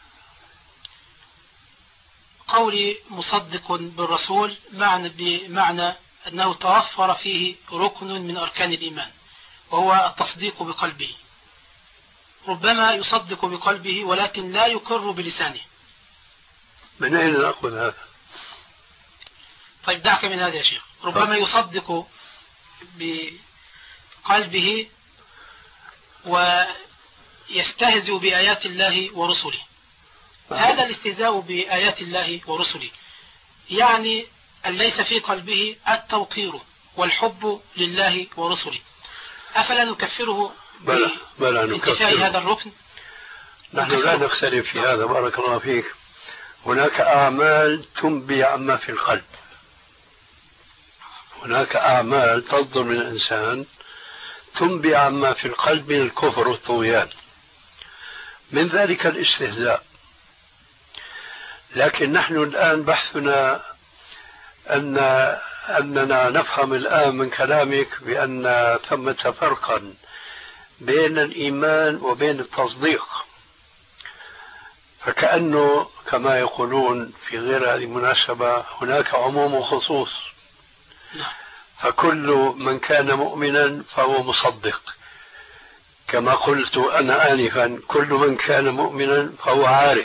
قولي مصدق بالرسول بمعنى أنه توفر فيه ركن من أركان الإيمان وهو التصديق بقلبه. ربما يصدق بقلبه ولكن لا يقر بلسانه. من أين نأخذ هذا؟ طيب دعك من هذا يا شيخ. ربما يصدق بقلبه ويستهزئ بآيات الله ورسله. هذا الاستهزاء بآيات الله ورسله يعني أن ليس في قلبه التوقير والحب لله ورسله. أفلا نكفره بانتفاء هذا الركن؟ نحن لا نختلف في هذا، بارك الله فيك. هناك أعمال تنبي عما في القلب، هناك أعمال تصدر من الإنسان تنبي عما في القلب من الكفر والطغيان، من ذلك الاستهزاء. لكن نحن الآن بحثنا أننا نفهم الآن من كلامك بأن ثمة فرقا بين الإيمان وبين التصديق، فكأنه كما يقولون في غير هذه المناسبة هناك عموم وخصوص. فكل من كان مؤمنا فهو مصدق، كما قلت أنا آنفا كل من كان مؤمنا فهو عارف.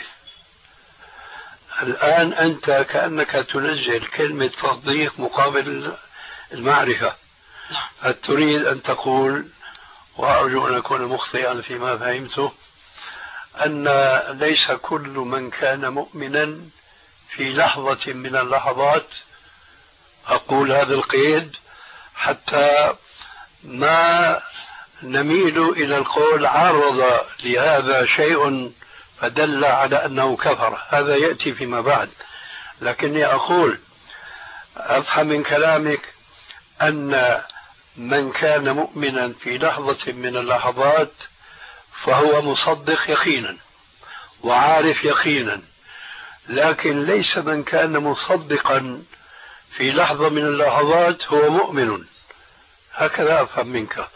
الآن أنت كأنك تنزل كلمة تصديق مقابل المعرفة. هل تريد أن تقول، وأرجو أن أكون مخطئا فيما فهمته، أن ليس كل من كان مؤمنا في لحظة من اللحظات، أقول هذا القيد حتى ما نميل إلى القول عرض لهذا شيء فدل على أنه كفر، هذا يأتي فيما بعد. لكني أقول أفهم من كلامك أن من كان مؤمنا في لحظة من اللحظات فهو مصدق يقينا وعارف يقينا، لكن ليس من كان مصدقا في لحظة من اللحظات هو مؤمن. هكذا أفهم منك.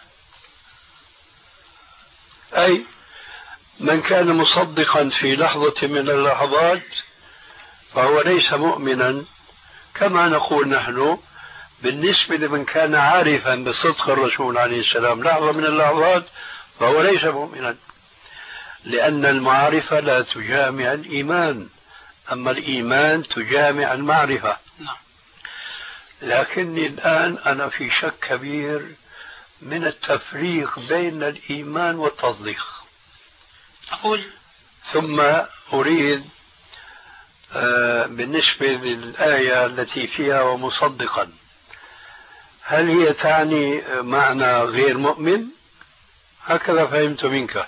أي من كان مصدقا في لحظة من اللحظات فهو ليس مؤمنا، كما نقول نحن بالنسبة لمن كان عارفا بصدق الرسول عليه السلام لحظة من اللحظات فهو ليس مؤمنا، لأن المعرفة لا تجامع الإيمان، أما الإيمان تجامع المعرفة. لكني الآن أنا في شك كبير من التفريق بين الإيمان والتصديق. ثم أريد بالنسبة للآية التي فيها ومصدقا، هل هي تعني معنى غير مؤمن؟ هكذا فهمت منك.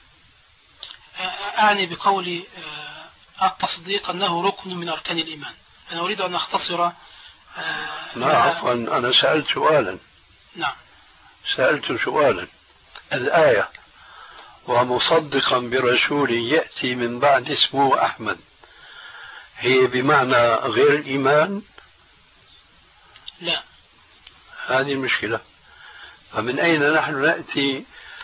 أعني بقولي التصديق أنه ركن من أركان الإيمان. أنا أريد أن أختصر. لا عفوا، أنا سألت سؤالا. نعم سألت سؤالا. الآية ومصدقا برسول يأتي من بعد اسمه أحمد، هي بمعنى غير الإيمان؟ لا. هذه المشكلة. فمن أين نحن نأتي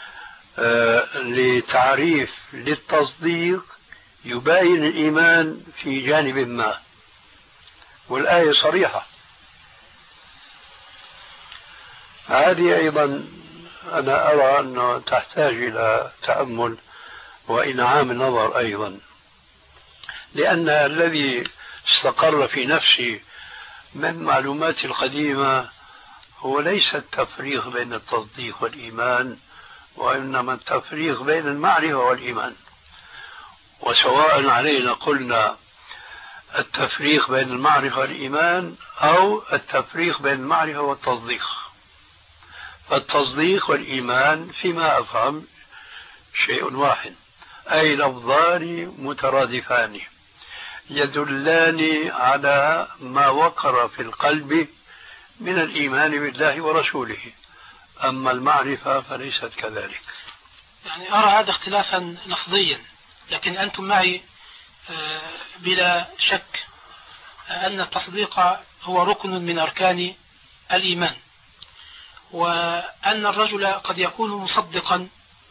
لتعريف للتصديق يباين الإيمان في جانب ما، والآية صريحة. هذه أيضا أنا أرى أنه تحتاج إلى تأمل وإنعام النظر أيضا، لأن الذي استقر في نفسي من معلوماتي القديمة هو ليس التفريق بين التصديق والإيمان، وإنما التفريق بين المعرفة والإيمان. وسواء علينا قلنا التفريق بين المعرفة والإيمان أو التفريق بين المعرفة والتصديق. فالتصديق والإيمان فيما أفهم شيء واحد، أي لفظان مترادفان يدلان على ما وقر في القلب من الإيمان بالله ورسوله، أما المعرفة فليست كذلك. يعني أرى هذا اختلافا لفظيا، لكن أنتم معي بلا شك أن التصديق هو ركن من أركان الإيمان، وأن الرجل قد يكون مصدقا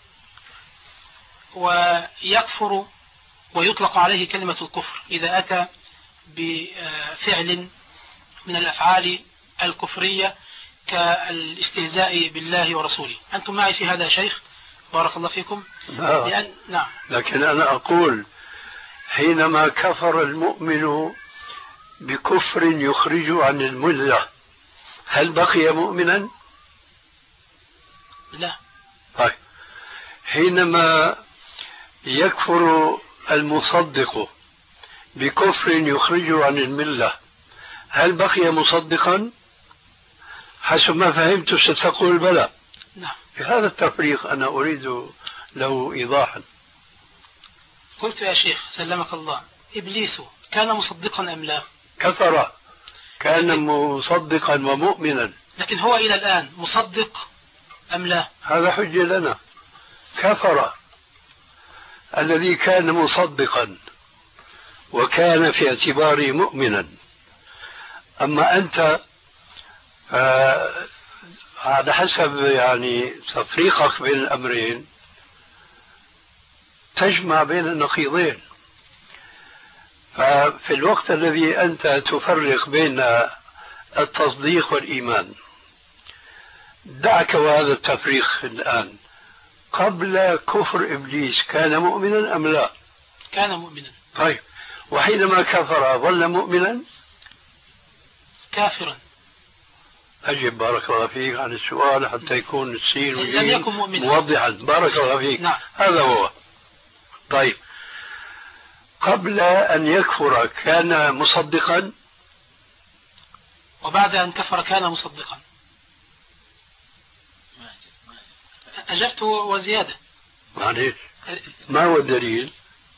ويكفر ويطلق عليه كلمة الكفر إذا أتى بفعل من الأفعال الكفرية كالاستهزاء بالله ورسوله. أنتم معي في هذا يا شيخ؟ بارك الله فيكم. نعم. لكن أنا أقول حينما كفر المؤمن بكفر يخرج عن الملة هل بقي مؤمنا؟ لا. طيب حينما يكفر المصدق بكفر يخرج عن الملة هل بقي مصدقا؟ حسب ما فهمت ستقول بلى. نعم. في هذا التفريق أنا أريد له إيضاحا. قلت يا شيخ سلمك الله، إبليس كان مصدقا أم لا؟ كفر، كان مصدقا ومؤمنا، لكن هو إلى الآن مصدق أم لا؟ هذا حجة لنا. كفر الذي كان مصدقا وكان في اعتباره مؤمنا، أما أنت على حسب يعني تفريقك بين الأمرين تجمع بين النقيضين. ففي الوقت الذي أنت تفرق بين التصديق والإيمان دعك وهذا التفريق الآن، قبل كفر إبليس كان مؤمنا أم لا؟ كان مؤمنا. طيب وحينما كفر ظل مؤمنا؟ كافرا. أجب بارك الله فيك عن السؤال حتى يكون السين لم يكن مؤمنا موضحا. بارك الله فيك. نعم. هذا هو. طيب قبل أن يكفر كان مصدقا وبعد أن كفر كان مصدقا. أجبت وزيادة. معليش، ما هو الدليل؟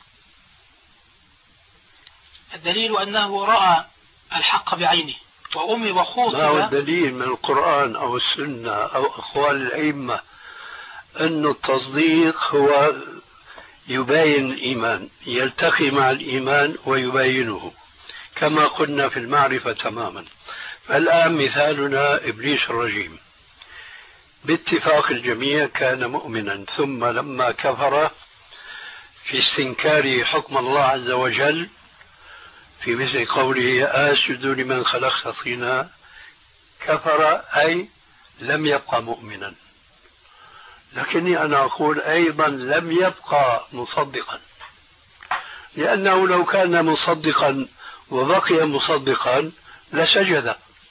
الدليل أنه رأى الحق بعينه وأمي وخوض. ما هو الدليل من القرآن أو السنة أو أقوال الأئمة أن التصديق هو يباين الإيمان، يلتقي مع الإيمان ويباينه كما قلنا في المعرفة تماما. فالآن مثالنا إبليس الرجيم باتفاق الجميع كان مؤمنا، ثم لما كفر في استنكار حكم الله عز وجل في مثل قوله أسجد لمن خلقت طينا، كفر أي لم يبقى مؤمنا. لكني أنا أقول أيضا لم يبقى مصدقا، لأنه لو كان مصدقا وبقي مصدقا لسجد.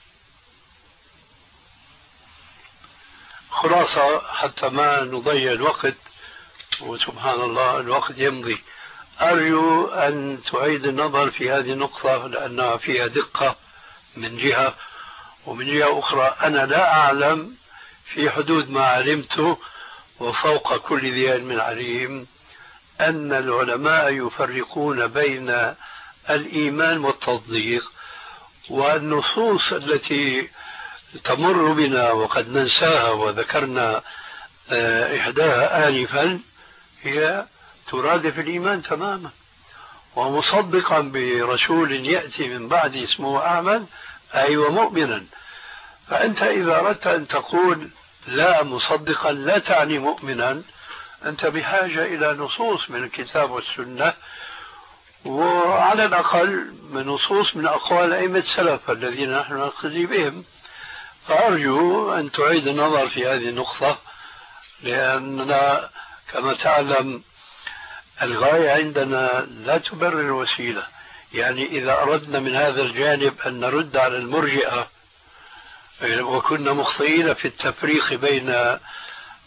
خلاصة حتى ما نضيع الوقت، وسبحان الله الوقت يمضي، أرجو أن تعيد النظر في هذه النقطة لأنها فيها دقة من جهة، ومن جهة أخرى أنا لا أعلم في حدود ما علمته وفوق كل ذي علم عليم أن العلماء يفرقون بين الإيمان والتصديق، والنصوص التي تمر بنا وقد ننساها وذكرنا إحداها آنفا هي ترادف الإيمان تماما، ومصدقا برسول يأتي من بعد اسمه أحمد أي ومؤمنا. فأنت إذا أردت أن تقول لا مصدقا لا تعني مؤمنا، أنت بحاجة إلى نصوص من الكتاب والسنة، وعلى الأقل من نصوص من أقوال أئمة السلف الذين نحن نقتدي بهم. فأرجو أن تعيد النظر في هذه النقطة، لأننا كما تعلم الغاية عندنا لا تبرر الوسيلة. يعني إذا أردنا من هذا الجانب أن نرد على المرجئة وكنا مخطئين في التفريق بين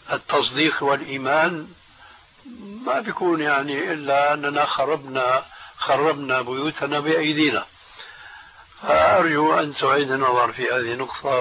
التصديق والإيمان، ما بيكون يعني إلا أننا خربنا بيوتنا بأيدينا. فأرجو أن تعيد النظر في هذه النقطة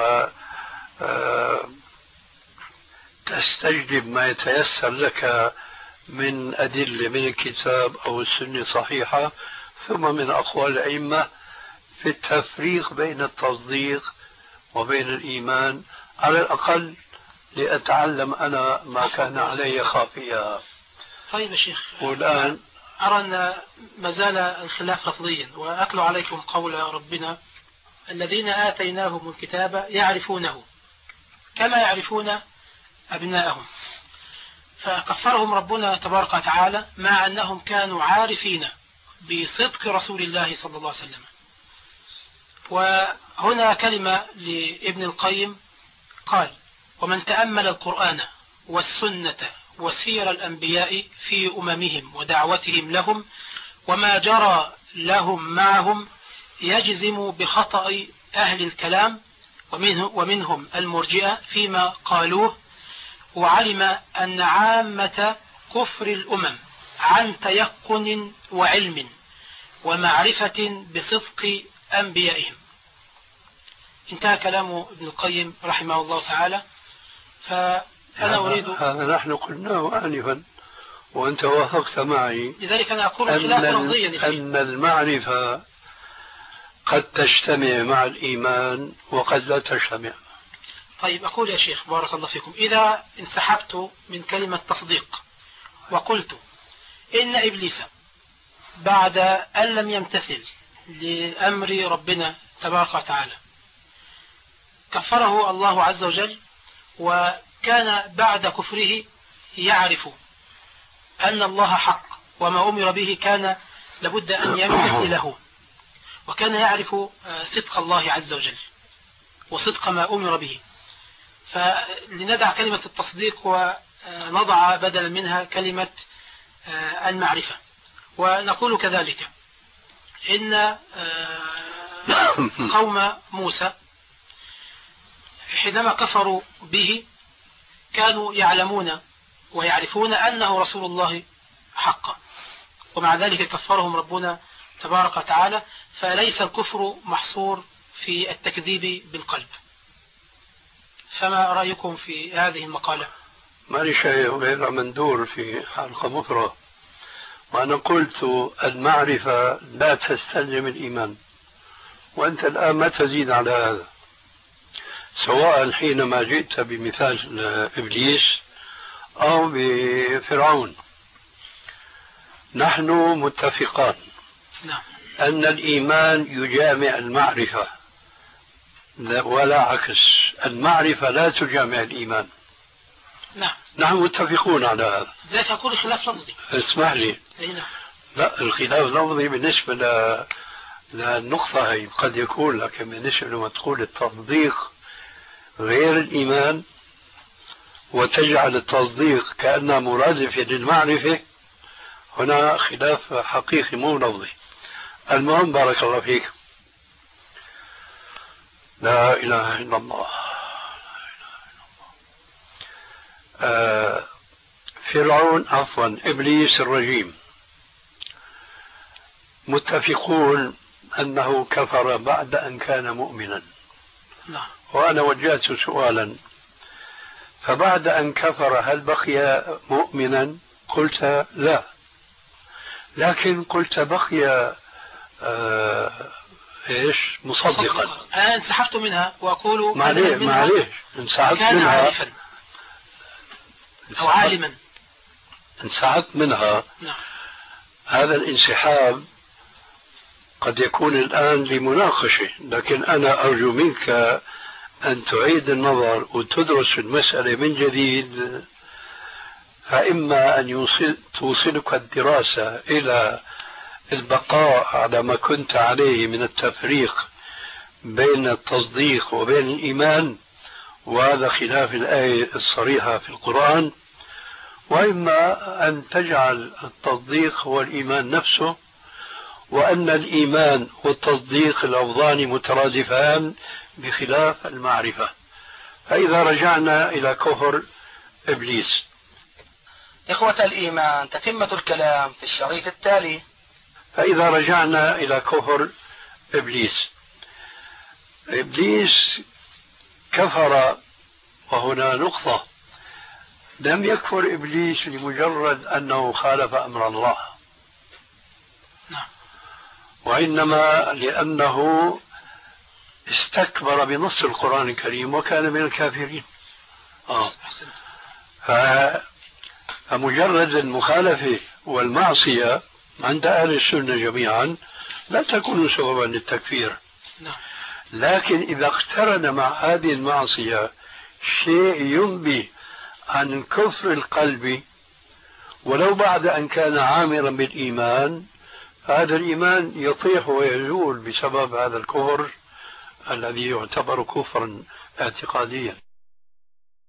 وتستجلب ما يتيسر لك من أدلة من الكتاب أو السنة صحيحة، ثم من أقوال الأئمة في التفريق بين التصديق وبين الإيمان، على الأقل لأتعلم أنا ما كان علي خافيا. طيب يا شيخ، والآن أرى أن ما زال الخلاف لفظيا، وأتلو عليكم قول ربنا: الذين آتيناهم الكتاب يعرفونه كما يعرفون أبناءهم. فكفرهم ربنا تبارك وتعالى مع أنهم كانوا عارفين بصدق رسول الله صلى الله عليه وسلم. وهنا كلمة لابن القيم قال: ومن تأمل القرآن والسنة وسير الأنبياء في أممهم ودعوتهم لهم وما جرى لهم معهم يجزم بخطأ أهل الكلام ومنهم المرجئة فيما قالوه، وعلم أن عامة كفر الأمم عن تيقن وعلم ومعرفة بصدق أنبيائهم. انتهى كلام ابن القيم رحمه الله تعالى. فأنا أريد هذا نحن قلناه آنفا وأنت وافقت معي، لذلك أنا أقول خلاف لفظيا أن المعرفة قد تجتمع مع الإيمان وقد لا تجتمع. طيب أقول يا شيخ بارك الله فيكم، إذا انسحبت من كلمة تصديق وقلت إن إبليس بعد أن لم يمتثل لأمر ربنا تبارك وتعالى كفره الله عز وجل، وكان بعد كفره يعرف أن الله حق وما أمر به كان لابد أن يمتثله، وكان يعرف صدق الله عز وجل وصدق ما أمر به. فلندع كلمة التصديق ونضع بدلا منها كلمة المعرفة، ونقول كذلك إن قوم موسى حينما كفروا به كانوا يعلمون ويعرفون أنه رسول الله حقا، ومع ذلك كفرهم ربنا تبارك وتعالى. فليس الكفر محصور في التكذيب بالقلب. فما رأيكم في هذه المقالة؟ ما لي شيء غير مندور في حلقة مفرغة، وأنا قلت المعرفة لا تستلزم الإيمان، وأنت الآن ما تزيد على هذا، سواء حينما جئت بمثال إبليس أو بفرعون. نحن متفقان أن الإيمان يجامع المعرفة ولا عكس، المعرفة لا تجامع الإيمان. نحن متفقون على هذا. ذلك أقول خلاف لفظي. اسمح لي. لا، الخلاف لفظي بالنسبة للنقطة هي قد يكون، لكن بالنسبة لما تقول التصديق غير الإيمان وتجعل التصديق كأنه مرادف للمعرفة، هنا خلاف حقيقي مو لفظي. المهم بارك الله فيك. لا إله إلا الله. فرعون عفوا إبليس الرجيم متفقون أنه كفر بعد أن كان مؤمنا. وأنا وجهت سؤالا: فبعد أن كفر هل بقي مؤمنا؟ قلت لا، لكن قلت بقي ايش مصدقا. أنا انسحبت منها وأقول معليش انسحبت منها عارفا أو عالما، انسحبت منها. هذا الانسحاب قد يكون الآن لمناقشة، لكن أنا أرجو منك أن تعيد النظر وتدرس المسألة من جديد، فإما أن توصلك الدراسة إلى البقاء على ما كنت عليه من التفريق بين التصديق وبين الإيمان، وهذا خلاف الآية الصريحة في القرآن، وإما أن تجعل التصديق هو الإيمان نفسه، وأن الإيمان والتصديق لفظان مترادفان بخلاف المعرفة. فإذا رجعنا إلى كفر إبليس. إخوة الإيمان، تتمة الكلام في الشريط التالي. فإذا رجعنا إلى كفر إبليس، إبليس كفر، وهنا نقطة، لم يكفر إبليس لمجرد أنه خالف أمر الله، وإنما لأنه استكبر بنص القرآن الكريم وكان من الكافرين. فمجرد المخالفة والمعصية عند أهل السنة جميعا لا تكون سببا للتكفير، لكن إذا اقترن مع هذه المعصية شيء ينبي عن كفر القلب ولو بعد أن كان عامرا بالإيمان، هذا الإيمان يطيح ويزول بسبب هذا الكفر الذي يعتبر كفرا اعتقاديا.